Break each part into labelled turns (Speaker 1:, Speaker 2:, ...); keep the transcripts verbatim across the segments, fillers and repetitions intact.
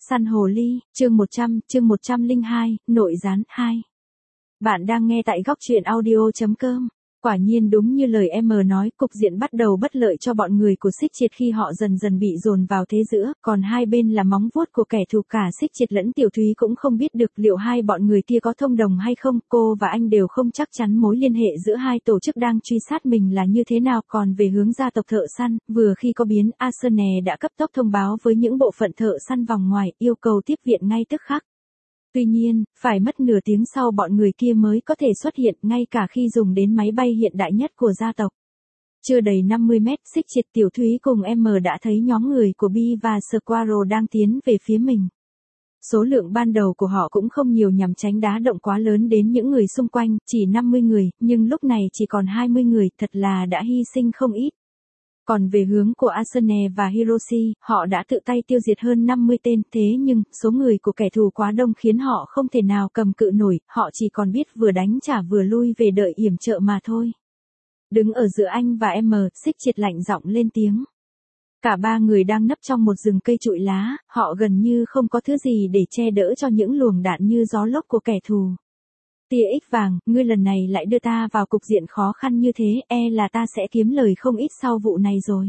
Speaker 1: Săn hồ ly, chương một trăm, chương một trăm lẻ hai, nội gián hai. Bạn đang nghe tại góc truyện audio chấm com. Quả nhiên đúng như lời em nói, cục diện bắt đầu bất lợi cho bọn người của Xích Triệt khi họ dần dần bị dồn vào thế giữa, còn hai bên là móng vuốt của kẻ thù, cả Xích Triệt lẫn Tiểu Thúy cũng không biết được liệu hai bọn người kia có thông đồng hay không, cô và anh đều không chắc chắn mối liên hệ giữa hai tổ chức đang truy sát mình là như thế nào. Còn về hướng gia tộc thợ săn, vừa khi có biến, Arsenal đã cấp tốc thông báo với những bộ phận thợ săn vòng ngoài, yêu cầu tiếp viện ngay tức khắc. Tuy nhiên, phải mất nửa tiếng sau bọn người kia mới có thể xuất hiện, ngay cả khi dùng đến máy bay hiện đại nhất của gia tộc. Chưa đầy năm mươi mét, Xích Triệt, Tiểu Thúy cùng M đã thấy nhóm người của Bi và Squirrel đang tiến về phía mình. Số lượng ban đầu của họ cũng không nhiều nhằm tránh đá động quá lớn đến những người xung quanh, chỉ năm mươi người, nhưng lúc này chỉ còn hai mươi người, thật là đã hy sinh không ít. Còn về hướng của Asune và Hiroshi, họ đã tự tay tiêu diệt hơn năm mươi tên, thế nhưng, số người của kẻ thù quá đông khiến họ không thể nào cầm cự nổi, họ chỉ còn biết vừa đánh trả vừa lui về đợi yểm trợ mà thôi. Đứng ở giữa anh và M, Xích Triệt lạnh giọng lên tiếng. Cả ba người đang nấp trong một rừng cây trụi lá, họ gần như không có thứ gì để che đỡ cho những luồng đạn như gió lốc của kẻ thù. Tia ích vàng, ngươi lần này lại đưa ta vào cục diện khó khăn như thế, e là ta sẽ kiếm lời không ít sau vụ này rồi.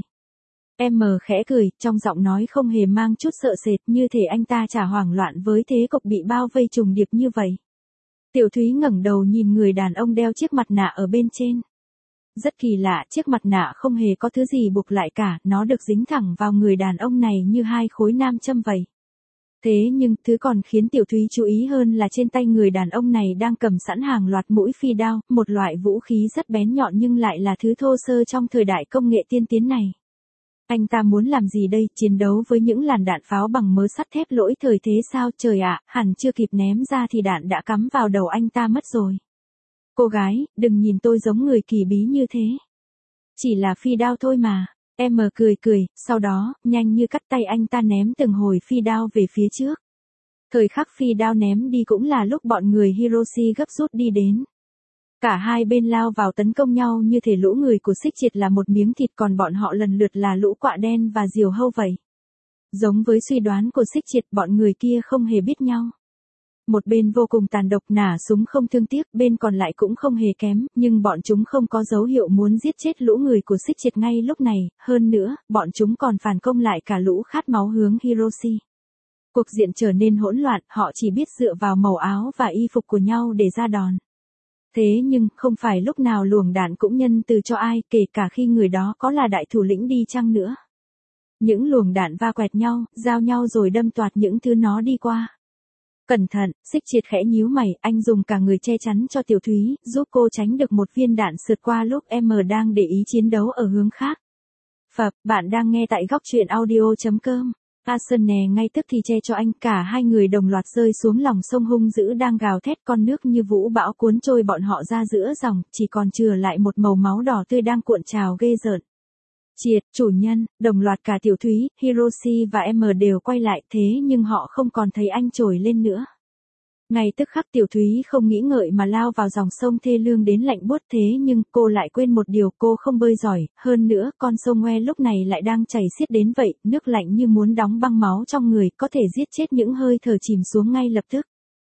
Speaker 1: Em khẽ cười, trong giọng nói không hề mang chút sợ sệt, như thể anh ta chả hoảng loạn với thế cục bị bao vây trùng điệp như vậy. Tiểu Thúy ngẩng đầu nhìn người đàn ông đeo chiếc mặt nạ ở bên trên. Rất kỳ lạ, chiếc mặt nạ không hề có thứ gì buộc lại cả, nó được dính thẳng vào người đàn ông này như hai khối nam châm vậy. Thế nhưng, thứ còn khiến Tiểu Thúy chú ý hơn là trên tay người đàn ông này đang cầm sẵn hàng loạt mũi phi đao, một loại vũ khí rất bén nhọn nhưng lại là thứ thô sơ trong thời đại công nghệ tiên tiến này. Anh ta muốn làm gì đây, chiến đấu với những làn đạn pháo bằng mớ sắt thép lỗi thời thế sao, trời ạ, hẳn chưa kịp ném ra thì đạn đã cắm vào đầu anh ta mất rồi. Cô gái, đừng nhìn tôi giống người kỳ bí như thế. Chỉ là phi đao thôi mà. Em cười cười, sau đó, nhanh như cắt tay anh ta ném từng hồi phi đao về phía trước. Thời khắc phi đao ném đi cũng là lúc bọn người Hiroshi gấp rút đi đến. Cả hai bên lao vào tấn công nhau như thể lũ người của Xích Triệt là một miếng thịt, còn bọn họ lần lượt là lũ quạ đen và diều hâu vậy. Giống với suy đoán của Xích Triệt, bọn người kia không hề biết nhau. Một bên vô cùng tàn độc nả súng không thương tiếc, bên còn lại cũng không hề kém, nhưng bọn chúng không có dấu hiệu muốn giết chết lũ người của Xích Triệt ngay lúc này, hơn nữa, bọn chúng còn phản công lại cả lũ khát máu hướng Hiroshi. Cuộc diện trở nên hỗn loạn, họ chỉ biết dựa vào màu áo và y phục của nhau để ra đòn. Thế nhưng, không phải lúc nào luồng đạn cũng nhân từ cho ai, kể cả khi người đó có là đại thủ lĩnh đi chăng nữa. Những luồng đạn va quẹt nhau, giao nhau rồi đâm toạt những thứ nó đi qua. Cẩn thận, Xích Triệt khẽ nhíu mày, anh dùng cả người che chắn cho Tiểu Thúy, giúp cô tránh được một viên đạn sượt qua lúc M đang để ý chiến đấu ở hướng khác. Phập, bạn đang nghe tại góc truyện audio chấm com. Arsenal ngay tức thì che cho anh, cả hai người đồng loạt rơi xuống lòng sông hung dữ đang gào thét, con nước như vũ bão cuốn trôi bọn họ ra giữa dòng, chỉ còn chừa lại một màu máu đỏ tươi đang cuộn trào ghê rợn. Triệt, chủ nhân, đồng loạt cả Tiểu Thúy, Hiroshi và M đều quay lại, thế nhưng họ không còn thấy anh trồi lên nữa. Ngay tức khắc Tiểu Thúy không nghĩ ngợi mà lao vào dòng sông thê lương đến lạnh buốt, thế nhưng cô lại quên một điều, cô không bơi giỏi, hơn nữa con sông Ngoe lúc này lại đang chảy xiết đến vậy, nước lạnh như muốn đóng băng máu trong người, có thể giết chết những hơi thở chìm xuống ngay lập tức.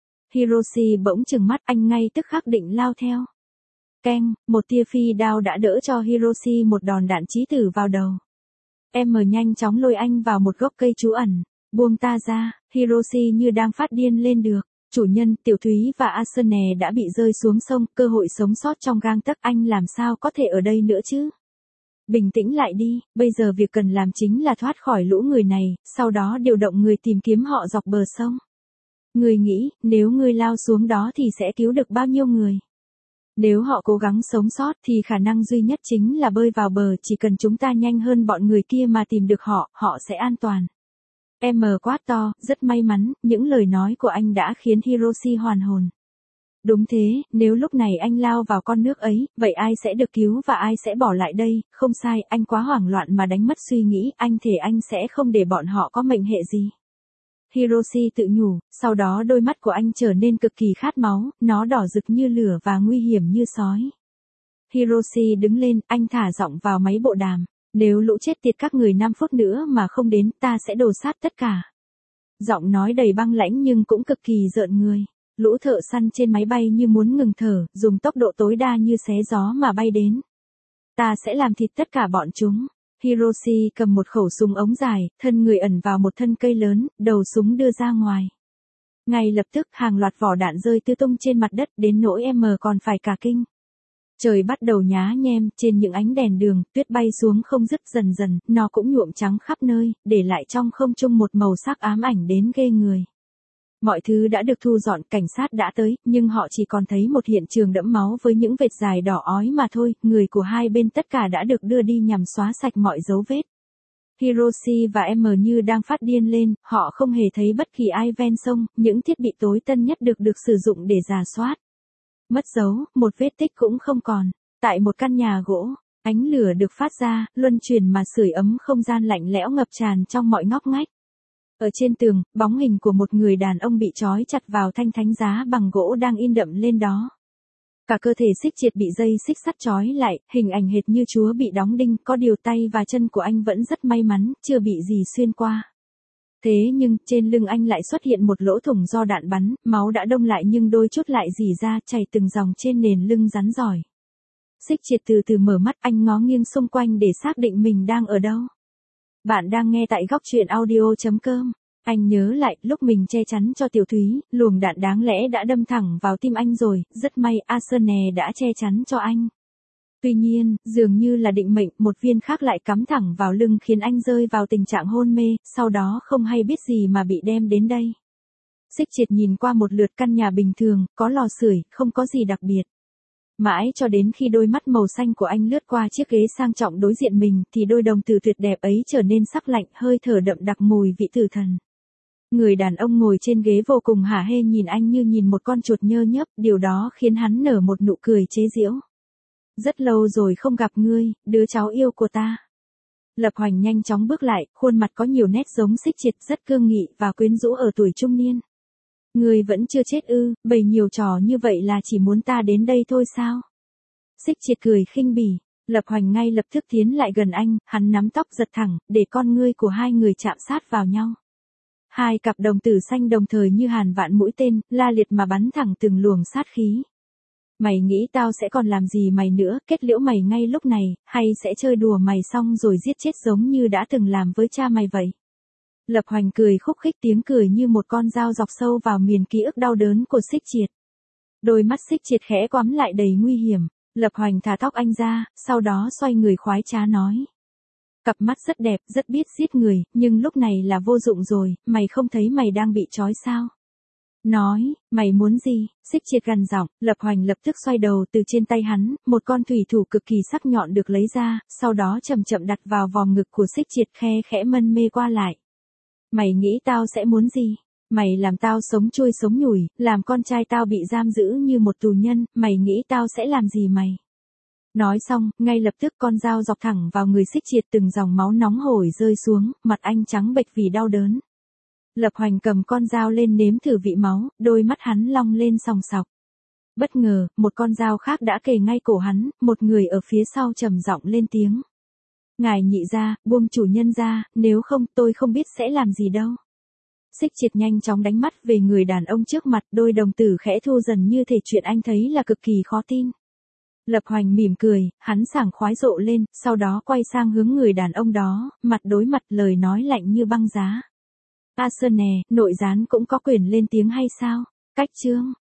Speaker 1: Hiroshi bỗng trừng mắt, anh ngay tức khắc định lao theo. Keng, một tia phi đao đã đỡ cho Hiroshi một đòn đạn chí tử vào đầu. Em nhanh chóng lôi anh vào một gốc cây trú ẩn, buông ta ra, Hiroshi như đang phát điên lên được. Chủ nhân, Tiểu Thúy và Asune đã bị rơi xuống sông, cơ hội sống sót trong gang tấc, anh làm sao có thể ở đây nữa chứ? Bình tĩnh lại đi, bây giờ việc cần làm chính là thoát khỏi lũ người này, sau đó điều động người tìm kiếm họ dọc bờ sông. Người nghĩ, nếu ngươi lao xuống đó thì sẽ cứu được bao nhiêu người? Nếu họ cố gắng sống sót thì khả năng duy nhất chính là bơi vào bờ, chỉ cần chúng ta nhanh hơn bọn người kia mà tìm được họ, họ sẽ an toàn. Em quát to, rất may mắn, những lời nói của anh đã khiến Hiroshi hoàn hồn. Đúng thế, nếu lúc này anh lao vào con nước ấy, vậy ai sẽ được cứu và ai sẽ bỏ lại đây? Không sai, anh quá hoảng loạn mà đánh mất suy nghĩ, anh thề anh sẽ không để bọn họ có mệnh hệ gì. Hiroshi tự nhủ, sau đó đôi mắt của anh trở nên cực kỳ khát máu, nó đỏ rực như lửa và nguy hiểm như sói. Hiroshi đứng lên, anh thả giọng vào máy bộ đàm. Nếu lũ chết tiệt các người năm phút nữa mà không đến, ta sẽ đổ sát tất cả. Giọng nói đầy băng lãnh nhưng cũng cực kỳ rợn người. Lũ thợ săn trên máy bay như muốn ngừng thở, dùng tốc độ tối đa như xé gió mà bay đến. Ta sẽ làm thịt tất cả bọn chúng. Hiroshi cầm một khẩu súng ống dài, thân người ẩn vào một thân cây lớn, đầu súng đưa ra ngoài. Ngay lập tức hàng loạt vỏ đạn rơi tứ tung trên mặt đất, đến nỗi em còn phải cả kinh. Trời bắt đầu nhá nhem, trên những ánh đèn đường, tuyết bay xuống không dứt, dần dần, nó cũng nhuộm trắng khắp nơi, để lại trong không trung một màu sắc ám ảnh đến ghê người. Mọi thứ đã được thu dọn, cảnh sát đã tới, nhưng họ chỉ còn thấy một hiện trường đẫm máu với những vệt dài đỏ ói mà thôi, người của hai bên tất cả đã được đưa đi nhằm xóa sạch mọi dấu vết. Hiroshi và em như đang phát điên lên, họ không hề thấy bất kỳ ai ven sông, những thiết bị tối tân nhất được được sử dụng để rà soát. Mất dấu, một vết tích cũng không còn. Tại một căn nhà gỗ, ánh lửa được phát ra, luân chuyển mà sưởi ấm không gian lạnh lẽo ngập tràn trong mọi ngóc ngách. Ở trên tường, bóng hình của một người đàn ông bị trói chặt vào thanh thánh giá bằng gỗ đang in đậm lên đó. Cả cơ thể Xích Triệt bị dây xích sắt trói lại, hình ảnh hệt như Chúa bị đóng đinh, có điều tay và chân của anh vẫn rất may mắn, chưa bị gì xuyên qua. Thế nhưng, trên lưng anh lại xuất hiện một lỗ thủng do đạn bắn, máu đã đông lại nhưng đôi chút lại rỉ ra, chảy từng dòng trên nền lưng rắn giỏi. Xích Triệt từ từ mở mắt, anh ngó nghiêng xung quanh để xác định mình đang ở đâu. Bạn đang nghe tại góc truyện audio chấm com. Anh nhớ lại, lúc mình che chắn cho Tiểu Thúy, luồng đạn đáng lẽ đã đâm thẳng vào tim anh rồi, rất may Asune đã che chắn cho anh. Tuy nhiên, dường như là định mệnh, một viên khác lại cắm thẳng vào lưng khiến anh rơi vào tình trạng hôn mê, sau đó không hay biết gì mà bị đem đến đây. Xích Triệt nhìn qua một lượt căn nhà bình thường, có lò sưởi, không có gì đặc biệt. Mãi cho đến khi đôi mắt màu xanh của anh lướt qua chiếc ghế sang trọng đối diện mình, thì đôi đồng tử tuyệt đẹp ấy trở nên sắc lạnh, hơi thở đậm đặc mùi vị tử thần. Người đàn ông ngồi trên ghế vô cùng hả hê nhìn anh như nhìn một con chuột nhơ nhớp, điều đó khiến hắn nở một nụ cười chế giễu. Rất lâu rồi không gặp ngươi, đứa cháu yêu của ta. Lập Hoành nhanh chóng bước lại, khuôn mặt có nhiều nét giống Xích Triệt, rất cương nghị và quyến rũ ở tuổi trung niên. Ngươi vẫn chưa chết ư, bày nhiều trò như vậy là chỉ muốn ta đến đây thôi sao? Xích Triệt cười khinh bỉ. Lập Hoành ngay lập tức tiến lại gần anh, hắn nắm tóc giật thẳng, để con ngươi của hai người chạm sát vào nhau. Hai cặp đồng tử xanh đồng thời như hàn vạn mũi tên, la liệt mà bắn thẳng từng luồng sát khí. Mày nghĩ tao sẽ còn làm gì mày nữa, kết liễu mày ngay lúc này, hay sẽ chơi đùa mày xong rồi giết chết giống như đã từng làm với cha mày vậy? Lập Hoành cười khúc khích, tiếng cười như một con dao dọc sâu vào miền ký ức đau đớn của Xích Triệt. Đôi mắt Xích Triệt khẽ quắm lại đầy nguy hiểm. Lập Hoành thả tóc anh ra, sau đó xoay người khoái trá nói. Cặp mắt rất đẹp, rất biết giết người, nhưng lúc này là vô dụng rồi, mày không thấy mày đang bị trói sao? Nói, mày muốn gì? Xích Triệt gằn giọng. Lập Hoành lập tức xoay đầu, từ trên tay hắn, một con thủy thủ cực kỳ sắc nhọn được lấy ra, sau đó chậm chậm đặt vào vòng ngực của Xích Triệt, khe khẽ mân mê qua lại. Mày nghĩ tao sẽ muốn gì? Mày làm tao sống chui sống nhủi, làm con trai tao bị giam giữ như một tù nhân, mày nghĩ tao sẽ làm gì mày? Nói xong, ngay lập tức con dao dọc thẳng vào người Xích Triệt, từng dòng máu nóng hổi rơi xuống, mặt anh trắng bệch vì đau đớn. Lập Hoành cầm con dao lên nếm thử vị máu, đôi mắt hắn long lên sòng sọc. Bất ngờ, một con dao khác đã kề ngay cổ hắn, một người ở phía sau trầm giọng lên tiếng. Ngài nhị gia, buông chủ nhân ra, nếu không tôi không biết sẽ làm gì đâu. Xích Triệt nhanh chóng đánh mắt về người đàn ông trước mặt, đôi đồng tử khẽ thu dần như thể chuyện anh thấy là cực kỳ khó tin. Lập Hoành mỉm cười, hắn sảng khoái rộ lên, sau đó quay sang hướng người đàn ông đó, mặt đối mặt, lời nói lạnh như băng giá. A Sơn nè, nội gián cũng có quyền lên tiếng hay sao? Cách chương.